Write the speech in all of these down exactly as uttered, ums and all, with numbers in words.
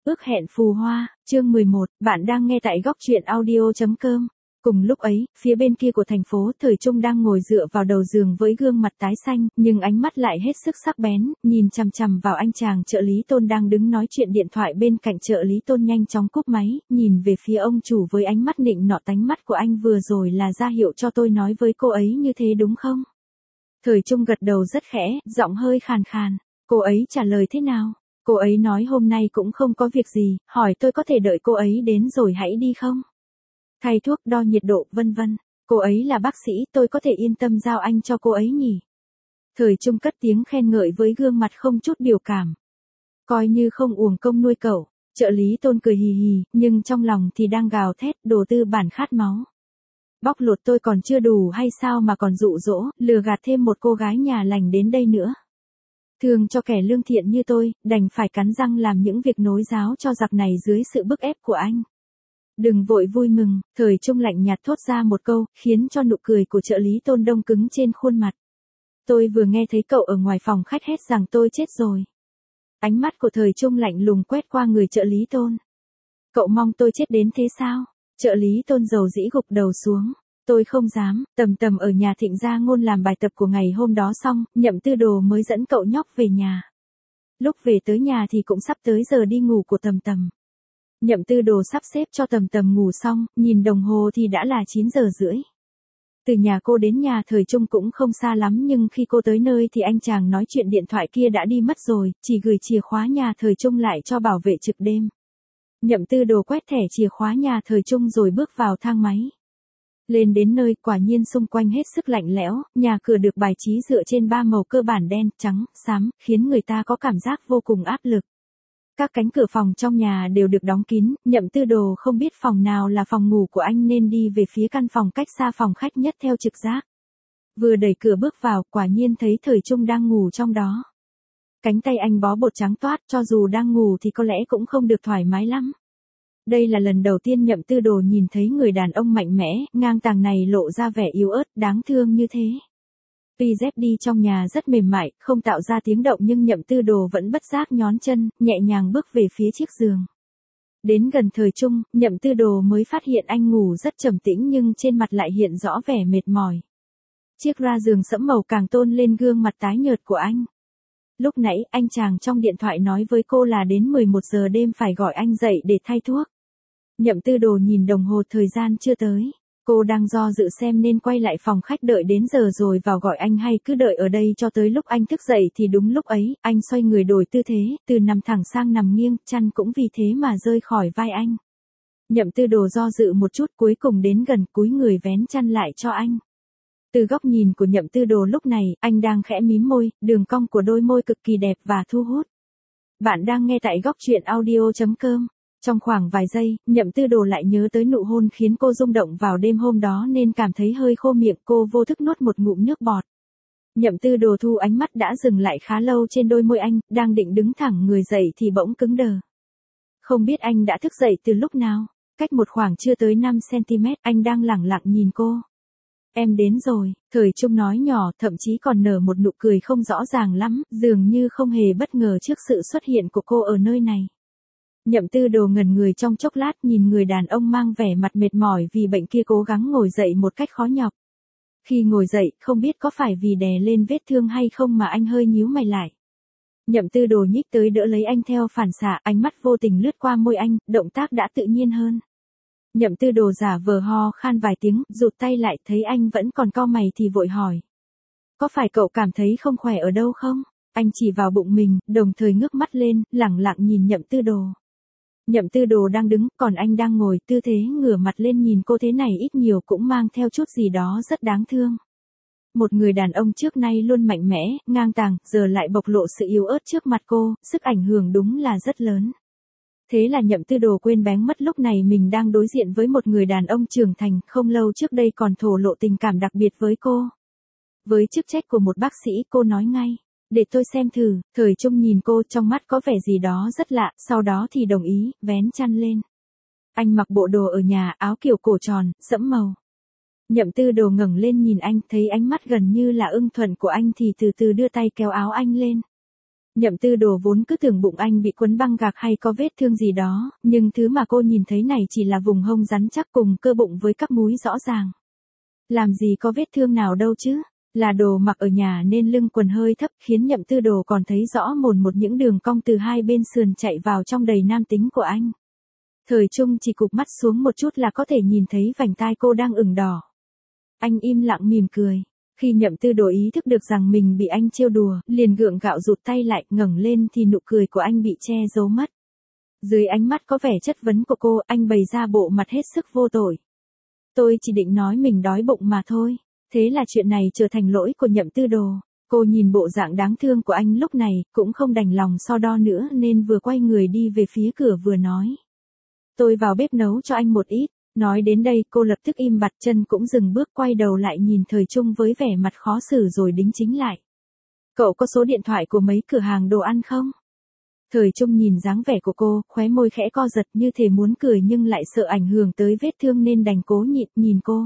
Ước hẹn phù hoa, chương mười một, bạn đang nghe tại góc truyện audio chấm com. Cùng lúc ấy, phía bên kia của thành phố, Thời Trung đang ngồi dựa vào đầu giường với gương mặt tái xanh, nhưng ánh mắt lại hết sức sắc bén, nhìn chằm chằm vào anh chàng trợ lý Tôn đang đứng nói chuyện điện thoại bên cạnh. Trợ lý Tôn nhanh chóng cúp máy, nhìn về phía ông chủ với ánh mắt nịnh nọt. Ánh mắt của anh vừa rồi là ra hiệu cho tôi nói với cô ấy như thế đúng không? Thời Trung gật đầu rất khẽ, giọng hơi khàn khàn. Cô ấy trả lời thế nào? Cô ấy nói hôm nay cũng không có việc gì, hỏi tôi có thể đợi cô ấy đến rồi hãy đi không? Thay thuốc, đo nhiệt độ, vân vân. Cô ấy là bác sĩ, tôi có thể yên tâm giao anh cho cô ấy nhỉ? Thời Trung cất tiếng khen ngợi với gương mặt không chút biểu cảm. Coi như không uổng công nuôi cậu. Trợ lý Tôn cười hì hì, nhưng trong lòng thì đang gào thét, đồ tư bản khát máu. Bóc lột tôi còn chưa đủ hay sao mà còn dụ dỗ, lừa gạt thêm một cô gái nhà lành đến đây nữa. Thường cho kẻ lương thiện như tôi, đành phải cắn răng làm những việc nối giáo cho giặc này dưới sự bức ép của anh. Đừng vội vui mừng, Thời Trung lạnh nhạt thốt ra một câu, khiến cho nụ cười của trợ lý Tôn đông cứng trên khuôn mặt. Tôi vừa nghe thấy cậu ở ngoài phòng khách hét rằng tôi chết rồi. Ánh mắt của Thời Trung lạnh lùng quét qua người trợ lý Tôn. Cậu mong tôi chết đến thế sao? Trợ lý Tôn dầu dĩ gục đầu xuống. Tôi không dám. Tầm Tầm ở nhà Thịnh Gia Ngôn làm bài tập của ngày hôm đó xong, Nhậm Tư Đồ mới dẫn cậu nhóc về nhà. Lúc về tới nhà thì cũng sắp tới giờ đi ngủ của Tầm Tầm. Nhậm Tư Đồ sắp xếp cho Tầm Tầm ngủ xong, nhìn đồng hồ thì đã là chín giờ rưỡi. Từ nhà cô đến nhà Thời Trung cũng không xa lắm, nhưng khi cô tới nơi thì anh chàng nói chuyện điện thoại kia đã đi mất rồi, chỉ gửi chìa khóa nhà Thời Trung lại cho bảo vệ trực đêm. Nhậm Tư Đồ quét thẻ chìa khóa nhà Thời Trung rồi bước vào thang máy. Lên đến nơi, quả nhiên xung quanh hết sức lạnh lẽo, nhà cửa được bài trí dựa trên ba màu cơ bản đen, trắng, xám, khiến người ta có cảm giác vô cùng áp lực. Các cánh cửa phòng trong nhà đều được đóng kín, Nhậm Tư Đồ không biết phòng nào là phòng ngủ của anh nên đi về phía căn phòng cách xa phòng khách nhất theo trực giác. Vừa đẩy cửa bước vào, quả nhiên thấy Thời Trung đang ngủ trong đó. Cánh tay anh bó bột trắng toát, cho dù đang ngủ thì có lẽ cũng không được thoải mái lắm. Đây là lần đầu tiên Nhậm Tư Đồ nhìn thấy người đàn ông mạnh mẽ, ngang tàng này lộ ra vẻ yếu ớt, đáng thương như thế. Tuy dép đi trong nhà rất mềm mại, không tạo ra tiếng động nhưng Nhậm Tư Đồ vẫn bất giác nhón chân, nhẹ nhàng bước về phía chiếc giường. Đến gần Thời Trung, Nhậm Tư Đồ mới phát hiện anh ngủ rất trầm tĩnh nhưng trên mặt lại hiện rõ vẻ mệt mỏi. Chiếc ra giường sẫm màu càng tôn lên gương mặt tái nhợt của anh. Lúc nãy, anh chàng trong điện thoại nói với cô là đến mười một giờ đêm phải gọi anh dậy để thay thuốc. Nhậm Tư Đồ nhìn đồng hồ, thời gian chưa tới. Cô đang do dự xem nên quay lại phòng khách đợi đến giờ rồi vào gọi anh hay cứ đợi ở đây cho tới lúc anh thức dậy. Thì đúng lúc ấy, anh xoay người đổi tư thế, từ nằm thẳng sang nằm nghiêng, chăn cũng vì thế mà rơi khỏi vai anh. Nhậm Tư Đồ do dự một chút, cuối cùng đến gần, cúi người vén chăn lại cho anh. Từ góc nhìn của Nhậm Tư Đồ lúc này, anh đang khẽ mím môi, đường cong của đôi môi cực kỳ đẹp và thu hút. Bạn đang nghe tại góc truyện audio chấm com. Trong khoảng vài giây, Nhậm Tư Đồ lại nhớ tới nụ hôn khiến cô rung động vào đêm hôm đó nên cảm thấy hơi khô miệng, cô vô thức nuốt một ngụm nước bọt. Nhậm Tư Đồ thu ánh mắt đã dừng lại khá lâu trên đôi môi anh, đang định đứng thẳng người dậy thì bỗng cứng đờ. Không biết anh đã thức dậy từ lúc nào, cách một khoảng chưa tới năm xăng-ti-mét, anh đang lẳng lặng nhìn cô. Em đến rồi, Thời Trung nói nhỏ, thậm chí còn nở một nụ cười không rõ ràng lắm, dường như không hề bất ngờ trước sự xuất hiện của cô ở nơi này. Nhậm Tư Đồ ngẩn người trong chốc lát, nhìn người đàn ông mang vẻ mặt mệt mỏi vì bệnh kia cố gắng ngồi dậy một cách khó nhọc. Khi ngồi dậy, không biết có phải vì đè lên vết thương hay không mà anh hơi nhíu mày lại. Nhậm Tư Đồ nhích tới đỡ lấy anh theo phản xạ, ánh mắt vô tình lướt qua môi anh, động tác đã tự nhiên hơn. Nhậm Tư Đồ giả vờ ho khan vài tiếng, rụt tay lại, thấy anh vẫn còn cau mày thì vội hỏi. Có phải cậu cảm thấy không khỏe ở đâu không? Anh chỉ vào bụng mình, đồng thời ngước mắt lên, lẳng lặng nhìn Nhậm Tư Đồ. Nhậm Tư Đồ đang đứng, còn anh đang ngồi, tư thế ngửa mặt lên nhìn cô thế này ít nhiều cũng mang theo chút gì đó rất đáng thương. Một người đàn ông trước nay luôn mạnh mẽ, ngang tàng, giờ lại bộc lộ sự yếu ớt trước mặt cô, sức ảnh hưởng đúng là rất lớn. Thế là Nhậm Tư Đồ quên bén mất lúc này mình đang đối diện với một người đàn ông trưởng thành, không lâu trước đây còn thổ lộ tình cảm đặc biệt với cô. Với chức trách của một bác sĩ, cô nói ngay. Để tôi xem thử. Thời Trung nhìn cô, trong mắt có vẻ gì đó rất lạ, sau đó thì đồng ý, vén chăn lên. Anh mặc bộ đồ ở nhà, áo kiểu cổ tròn, sẫm màu. Nhậm Tư Đồ ngẩng lên nhìn anh, thấy ánh mắt gần như là ưng thuận của anh thì từ từ đưa tay kéo áo anh lên. Nhậm Tư Đồ vốn cứ tưởng bụng anh bị quấn băng gạc hay có vết thương gì đó, nhưng thứ mà cô nhìn thấy này chỉ là vùng hông rắn chắc cùng cơ bụng với các múi rõ ràng. Làm gì có vết thương nào đâu chứ, là đồ mặc ở nhà nên lưng quần hơi thấp khiến Nhậm Tư Đồ còn thấy rõ mồn một những đường cong từ hai bên sườn chạy vào trong đầy nam tính của anh. Thời Trung chỉ cụp mắt xuống một chút là có thể nhìn thấy vành tai cô đang ửng đỏ. Anh im lặng mỉm cười. Khi Nhậm Tư Đồ ý thức được rằng mình bị anh trêu đùa, liền gượng gạo rụt tay lại, ngẩng lên thì nụ cười của anh bị che giấu mất. Dưới ánh mắt có vẻ chất vấn của cô, anh bày ra bộ mặt hết sức vô tội. Tôi chỉ định nói mình đói bụng mà thôi. Thế là chuyện này trở thành lỗi của Nhậm Tư Đồ. Cô nhìn bộ dạng đáng thương của anh lúc này, cũng không đành lòng so đo nữa nên vừa quay người đi về phía cửa vừa nói. Tôi vào bếp nấu cho anh một ít. Nói đến đây cô lập tức im bặt, chân cũng dừng bước, quay đầu lại nhìn Thời Trung với vẻ mặt khó xử rồi đính chính lại. Cậu có số điện thoại của mấy cửa hàng đồ ăn không? Thời Trung nhìn dáng vẻ của cô, khóe môi khẽ co giật như thể muốn cười nhưng lại sợ ảnh hưởng tới vết thương nên đành cố nhịn nhìn cô.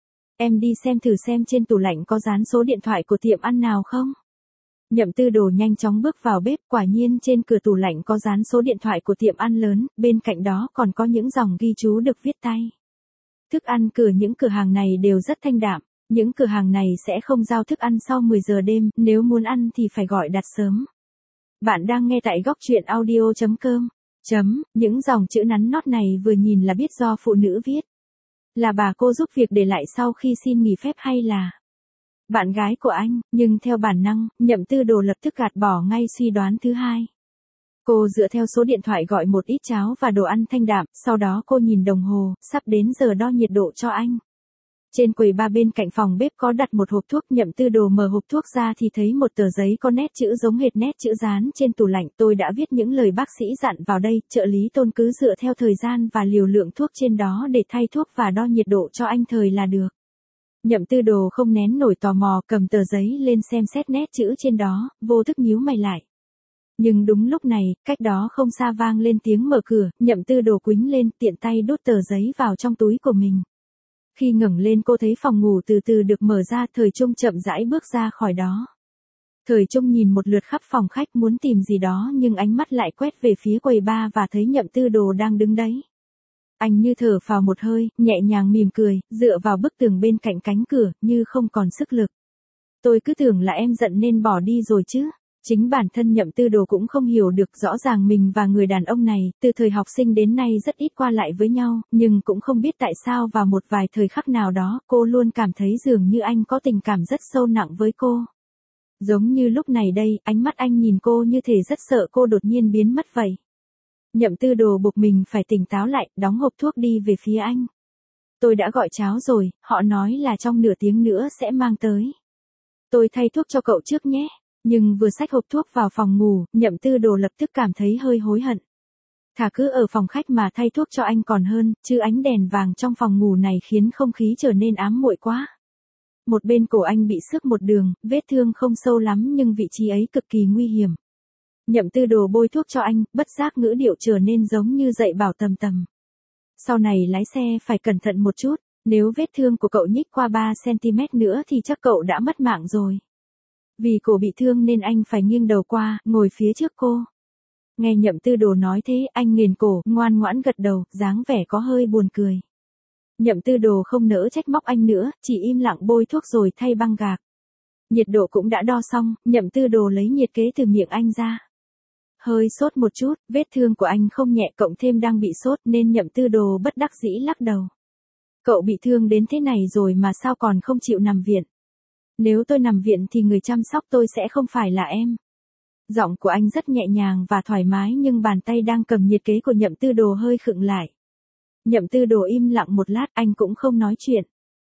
Em đi xem thử xem trên tủ lạnh có dán số điện thoại của tiệm ăn nào không? Nhậm Tư Đồ nhanh chóng bước vào bếp, quả nhiên trên cửa tủ lạnh có dán số điện thoại của tiệm ăn lớn, bên cạnh đó còn có những dòng ghi chú được viết tay. Thức ăn cửa những cửa hàng này đều rất thanh đạm, những cửa hàng này sẽ không giao thức ăn sau mười giờ đêm, nếu muốn ăn thì phải gọi đặt sớm. Bạn đang nghe tại góc truyện audio chấm com. Chấm, những dòng chữ nắn nót này vừa nhìn là biết do phụ nữ viết. Là bà cô giúp việc để lại sau khi xin nghỉ phép hay là bạn gái của anh, nhưng theo bản năng, Nhậm Tư Đồ lập tức gạt bỏ ngay suy đoán thứ hai. Cô dựa theo số điện thoại gọi một ít cháo và đồ ăn thanh đạm, sau đó cô nhìn đồng hồ, sắp đến giờ đo nhiệt độ cho anh. Trên quầy ba bên cạnh phòng bếp có đặt một hộp thuốc, Nhậm Tư Đồ mở hộp thuốc ra thì thấy một tờ giấy có nét chữ giống hệt nét chữ dán trên tủ lạnh. Tôi đã viết những lời bác sĩ dặn vào đây, trợ lý Tôn cứ dựa theo thời gian và liều lượng thuốc trên đó để thay thuốc và đo nhiệt độ cho anh Thời là được. Nhậm Tư Đồ không nén nổi tò mò, cầm tờ giấy lên xem xét nét chữ trên đó, vô thức nhíu mày lại. Nhưng đúng lúc này, cách đó không xa vang lên tiếng mở cửa, Nhậm Tư Đồ quĩnh lên, tiện tay đút tờ giấy vào trong túi của mình. Khi ngẩng lên cô thấy phòng ngủ từ từ được mở ra, Thời Trung chậm rãi bước ra khỏi đó. Thời Trung nhìn một lượt khắp phòng khách muốn tìm gì đó nhưng ánh mắt lại quét về phía quầy bar và thấy Nhậm Tư Đồ đang đứng đấy. Anh như thở phào một hơi, nhẹ nhàng mỉm cười, dựa vào bức tường bên cạnh cánh cửa, như không còn sức lực. Tôi cứ tưởng là em giận nên bỏ đi rồi chứ. Chính bản thân Nhậm Tư Đồ cũng không hiểu được, rõ ràng mình và người đàn ông này, từ thời học sinh đến nay rất ít qua lại với nhau, nhưng cũng không biết tại sao vào một vài thời khắc nào đó, cô luôn cảm thấy dường như anh có tình cảm rất sâu nặng với cô. Giống như lúc này đây, ánh mắt anh nhìn cô như thể rất sợ cô đột nhiên biến mất vậy. Nhậm Tư Đồ buộc mình phải tỉnh táo lại, đóng hộp thuốc đi về phía anh. Tôi đã gọi cháo rồi, họ nói là trong nửa tiếng nữa sẽ mang tới. Tôi thay thuốc cho cậu trước nhé. Nhưng vừa xách hộp thuốc vào phòng ngủ, Nhậm Tư Đồ lập tức cảm thấy hơi hối hận. Thà cứ ở phòng khách mà thay thuốc cho anh còn hơn, chứ ánh đèn vàng trong phòng ngủ này khiến không khí trở nên ám muội quá. Một bên cổ anh bị xước một đường, vết thương không sâu lắm nhưng vị trí ấy cực kỳ nguy hiểm. Nhậm Tư Đồ bôi thuốc cho anh, bất giác ngữ điệu trở nên giống như dạy bảo tầm tầm. Sau này lái xe phải cẩn thận một chút, nếu vết thương của cậu nhích qua ba xăng ti mét nữa thì chắc cậu đã mất mạng rồi. Vì cổ bị thương nên anh phải nghiêng đầu qua, ngồi phía trước cô. Nghe Nhậm Tư Đồ nói thế, anh nghiền cổ, ngoan ngoãn gật đầu, dáng vẻ có hơi buồn cười. Nhậm Tư Đồ không nỡ trách móc anh nữa, chỉ im lặng bôi thuốc rồi thay băng gạc. Nhiệt độ cũng đã đo xong, Nhậm Tư Đồ lấy nhiệt kế từ miệng anh ra. Hơi sốt một chút, vết thương của anh không nhẹ cộng thêm đang bị sốt nên Nhậm Tư Đồ bất đắc dĩ lắc đầu. Cậu bị thương đến thế này rồi mà sao còn không chịu nằm viện? Nếu tôi nằm viện thì người chăm sóc tôi sẽ không phải là em. Giọng của anh rất nhẹ nhàng và thoải mái nhưng bàn tay đang cầm nhiệt kế của Nhậm Tư Đồ hơi khựng lại. Nhậm Tư Đồ im lặng một lát, anh cũng không nói chuyện.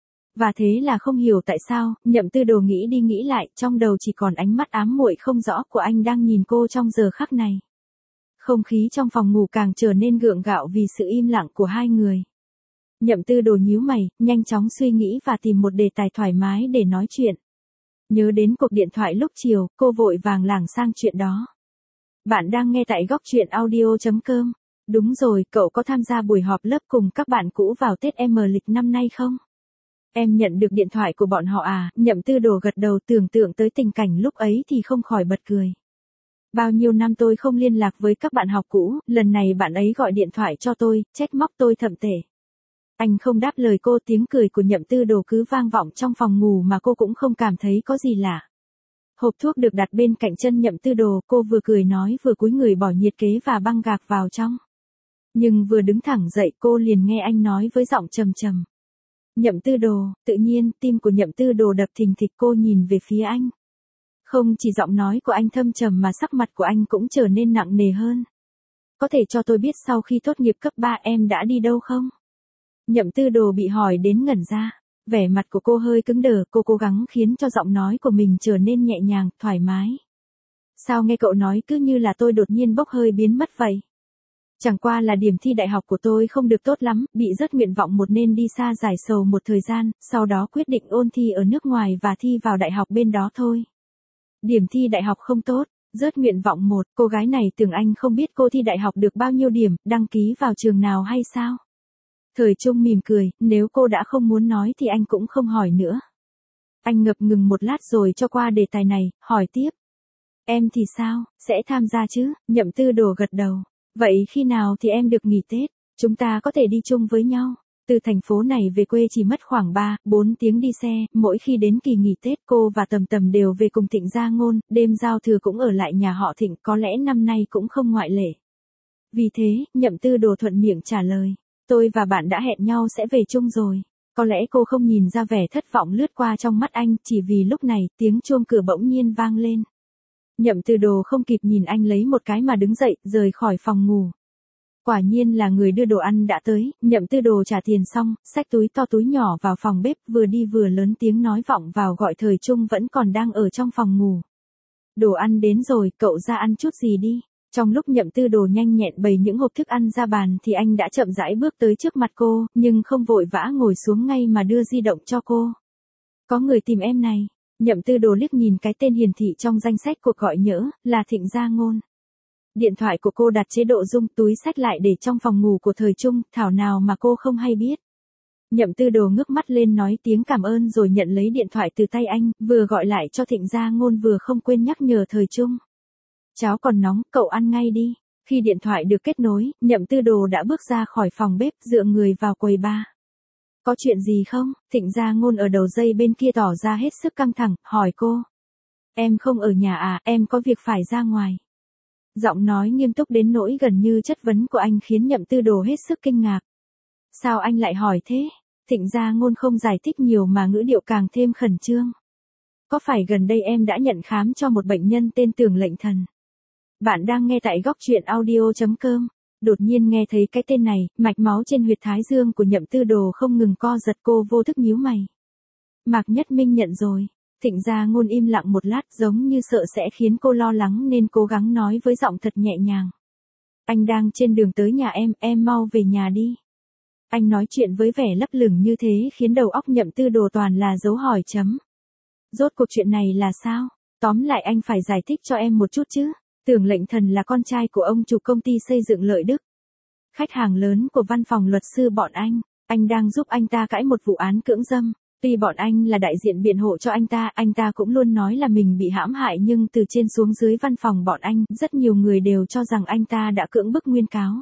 Và thế là không hiểu tại sao, Nhậm Tư Đồ nghĩ đi nghĩ lại, trong đầu chỉ còn ánh mắt ám muội không rõ của anh đang nhìn cô trong giờ khắc này. Không khí trong phòng ngủ càng trở nên gượng gạo vì sự im lặng của hai người. Nhậm Tư Đồ nhíu mày, nhanh chóng suy nghĩ và tìm một đề tài thoải mái để nói chuyện. Nhớ đến cuộc điện thoại lúc chiều, cô vội vàng lảng sang chuyện đó. Bạn đang nghe tại góc truyện audio chấm com. Đúng rồi, cậu có tham gia buổi họp lớp cùng các bạn cũ vào Tết âm lịch năm nay không? Em nhận được điện thoại của bọn họ à? Nhậm Tư Đồ gật đầu, tưởng tượng tới tình cảnh lúc ấy thì không khỏi bật cười. Bao nhiêu năm tôi không liên lạc với các bạn học cũ, lần này bạn ấy gọi điện thoại cho tôi, trách móc tôi thậm tệ. Anh không đáp lời cô, tiếng cười của Nhậm Tư Đồ cứ vang vọng trong phòng ngủ mà cô cũng không cảm thấy có gì lạ. Hộp thuốc được đặt bên cạnh chân Nhậm Tư Đồ, cô vừa cười nói vừa cúi người bỏ nhiệt kế và băng gạc vào trong. Nhưng vừa đứng thẳng dậy cô liền nghe anh nói với giọng trầm trầm. Nhậm Tư Đồ, tự nhiên tim của Nhậm Tư Đồ đập thình thịch, cô nhìn về phía anh. Không chỉ giọng nói của anh thâm trầm mà sắc mặt của anh cũng trở nên nặng nề hơn. Có thể cho tôi biết sau khi tốt nghiệp cấp ba em đã đi đâu không? Nhậm Tư Đồ bị hỏi đến ngẩn ra. Vẻ mặt của cô hơi cứng đờ, cô cố gắng khiến cho giọng nói của mình trở nên nhẹ nhàng, thoải mái. Sao nghe cậu nói cứ như là tôi đột nhiên bốc hơi biến mất vậy? Chẳng qua là điểm thi đại học của tôi không được tốt lắm, bị rớt nguyện vọng một nên đi xa giải sầu một thời gian, sau đó quyết định ôn thi ở nước ngoài và thi vào đại học bên đó thôi. Điểm thi đại học không tốt, rớt nguyện vọng một, cô gái này tưởng anh không biết cô thi đại học được bao nhiêu điểm, đăng ký vào trường nào hay sao? Thời Trung mỉm cười, nếu cô đã không muốn nói thì anh cũng không hỏi nữa. Anh ngập ngừng một lát rồi cho qua đề tài này, hỏi tiếp. Em thì sao, sẽ tham gia chứ? Nhậm Tư Đồ gật đầu. Vậy khi nào thì em được nghỉ Tết? Chúng ta có thể đi chung với nhau. Từ thành phố này về quê chỉ mất khoảng ba, bốn tiếng đi xe, mỗi khi đến kỳ nghỉ Tết cô và Tầm Tầm đều về cùng Thịnh Gia Ngôn, đêm giao thừa cũng ở lại nhà họ Thịnh, có lẽ năm nay cũng không ngoại lệ. Vì thế, Nhậm Tư Đồ thuận miệng trả lời. Tôi và bạn đã hẹn nhau sẽ về chung rồi. Có lẽ cô không nhìn ra vẻ thất vọng lướt qua trong mắt anh, chỉ vì lúc này tiếng chuông cửa bỗng nhiên vang lên. Nhậm Tư Đồ không kịp nhìn anh lấy một cái mà đứng dậy, rời khỏi phòng ngủ. Quả nhiên là người đưa đồ ăn đã tới, Nhậm Tư Đồ trả tiền xong, xách túi to túi nhỏ vào phòng bếp, vừa đi vừa lớn tiếng nói vọng vào gọi Thời Trung vẫn còn đang ở trong phòng ngủ. Đồ ăn đến rồi, cậu ra ăn chút gì đi. Trong lúc Nhậm Tư Đồ nhanh nhẹn bày những hộp thức ăn ra bàn thì anh đã chậm rãi bước tới trước mặt cô, nhưng không vội vã ngồi xuống ngay mà đưa di động cho cô. Có người tìm em này. Nhậm Tư Đồ liếc nhìn cái tên hiển thị trong danh sách cuộc gọi nhỡ, là Thịnh Gia Ngôn. Điện thoại của cô đặt chế độ rung, túi xách lại để trong phòng ngủ của Thời Trung, thảo nào mà cô không hay biết. Nhậm Tư Đồ ngước mắt lên nói tiếng cảm ơn rồi nhận lấy điện thoại từ tay anh, vừa gọi lại cho Thịnh Gia Ngôn vừa không quên nhắc nhở Thời Trung. Cháo còn nóng, cậu ăn ngay đi. Khi điện thoại được kết nối, Nhậm Tư Đồ đã bước ra khỏi phòng bếp, dựa người vào quầy bar. Có chuyện gì không? Thịnh Gia Ngôn ở đầu dây bên kia tỏ ra hết sức căng thẳng, hỏi cô. Em không ở nhà à, em có việc phải ra ngoài. Giọng nói nghiêm túc đến nỗi gần như chất vấn của anh khiến Nhậm Tư Đồ hết sức kinh ngạc. Sao anh lại hỏi thế? Thịnh Gia Ngôn không giải thích nhiều mà ngữ điệu càng thêm khẩn trương. Có phải gần đây em đã nhận khám cho một bệnh nhân tên Tưởng Lệnh Thần? Bạn đang nghe tại góc truyện audio chấm com. Đột nhiên nghe thấy cái tên này, mạch máu trên huyệt thái dương của Nhậm Tư Đồ không ngừng co giật, cô vô thức nhíu mày. Mạc Nhất Minh nhận rồi. Thịnh Gia Ngôn im lặng một lát giống như sợ sẽ khiến cô lo lắng nên cố gắng nói với giọng thật nhẹ nhàng. Anh đang trên đường tới nhà em, em mau về nhà đi. Anh nói chuyện với vẻ lấp lửng như thế khiến đầu óc Nhậm Tư Đồ toàn là dấu hỏi chấm. Rốt cuộc chuyện này là sao? Tóm lại anh phải giải thích cho em một chút chứ. Tưởng Lệnh Thần là con trai của ông chủ công ty xây dựng Lợi Đức. Khách hàng lớn của văn phòng luật sư bọn anh. Anh đang giúp anh ta cãi một vụ án cưỡng dâm. Tuy bọn anh là đại diện biện hộ cho anh ta, anh ta cũng luôn nói là mình bị hãm hại nhưng từ trên xuống dưới văn phòng bọn anh, rất nhiều người đều cho rằng anh ta đã cưỡng bức nguyên cáo.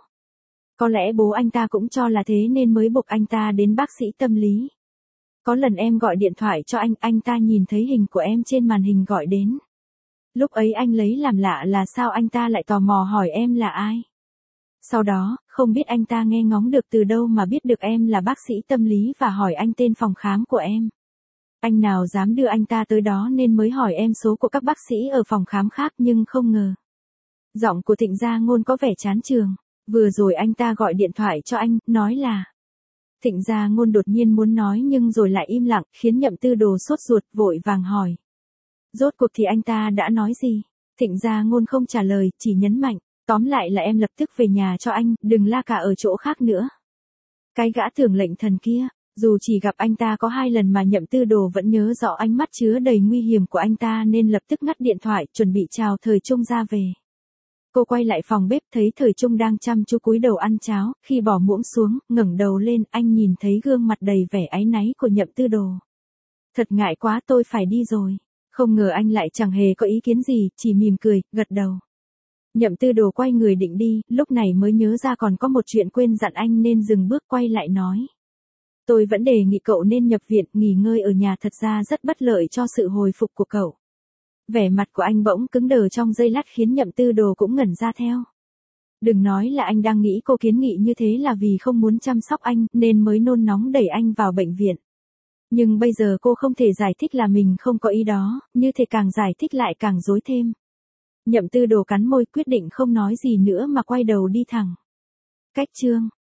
Có lẽ bố anh ta cũng cho là thế nên mới buộc anh ta đến bác sĩ tâm lý. Có lần em gọi điện thoại cho anh, anh ta nhìn thấy hình của em trên màn hình gọi đến. Lúc ấy anh lấy làm lạ là sao anh ta lại tò mò hỏi em là ai. Sau đó, không biết anh ta nghe ngóng được từ đâu mà biết được em là bác sĩ tâm lý và hỏi anh tên phòng khám của em. Anh nào dám đưa anh ta tới đó nên mới hỏi em số của các bác sĩ ở phòng khám khác nhưng không ngờ. Giọng của Thịnh Gia Ngôn có vẻ chán chường. Vừa rồi anh ta gọi điện thoại cho anh, nói là. Thịnh Gia Ngôn đột nhiên muốn nói nhưng rồi lại im lặng, khiến Nhậm Tư Đồ sốt ruột, vội vàng hỏi. Rốt cuộc thì anh ta đã nói gì? Thịnh Gia Ngôn không trả lời, chỉ nhấn mạnh. Tóm lại là em lập tức về nhà cho anh, đừng la cả ở chỗ khác nữa. Cái gã Tưởng Lệnh Thần kia, dù chỉ gặp anh ta có hai lần mà Nhậm Tư Đồ vẫn nhớ rõ ánh mắt chứa đầy nguy hiểm của anh ta nên lập tức ngắt điện thoại, chuẩn bị chào Thời Trung ra về. Cô quay lại phòng bếp thấy Thời Trung đang chăm chú cúi đầu ăn cháo, khi bỏ muỗng xuống, ngẩng đầu lên, anh nhìn thấy gương mặt đầy vẻ áy náy của Nhậm Tư Đồ. Thật ngại quá, tôi phải đi rồi. Không ngờ anh lại chẳng hề có ý kiến gì, chỉ mỉm cười, gật đầu. Nhậm Tư Đồ quay người định đi, lúc này mới nhớ ra còn có một chuyện quên dặn anh nên dừng bước quay lại nói. Tôi vẫn đề nghị cậu nên nhập viện, nghỉ ngơi ở nhà thật ra rất bất lợi cho sự hồi phục của cậu. Vẻ mặt của anh bỗng cứng đờ trong giây lát khiến Nhậm Tư Đồ cũng ngẩn ra theo. Đừng nói là anh đang nghĩ cô kiến nghị như thế là vì không muốn chăm sóc anh nên mới nôn nóng đẩy anh vào bệnh viện. Nhưng bây giờ cô không thể giải thích là mình không có ý đó, như thế càng giải thích lại càng rối thêm. Nhậm Tư Đồ cắn môi quyết định không nói gì nữa mà quay đầu đi thẳng. Cách chương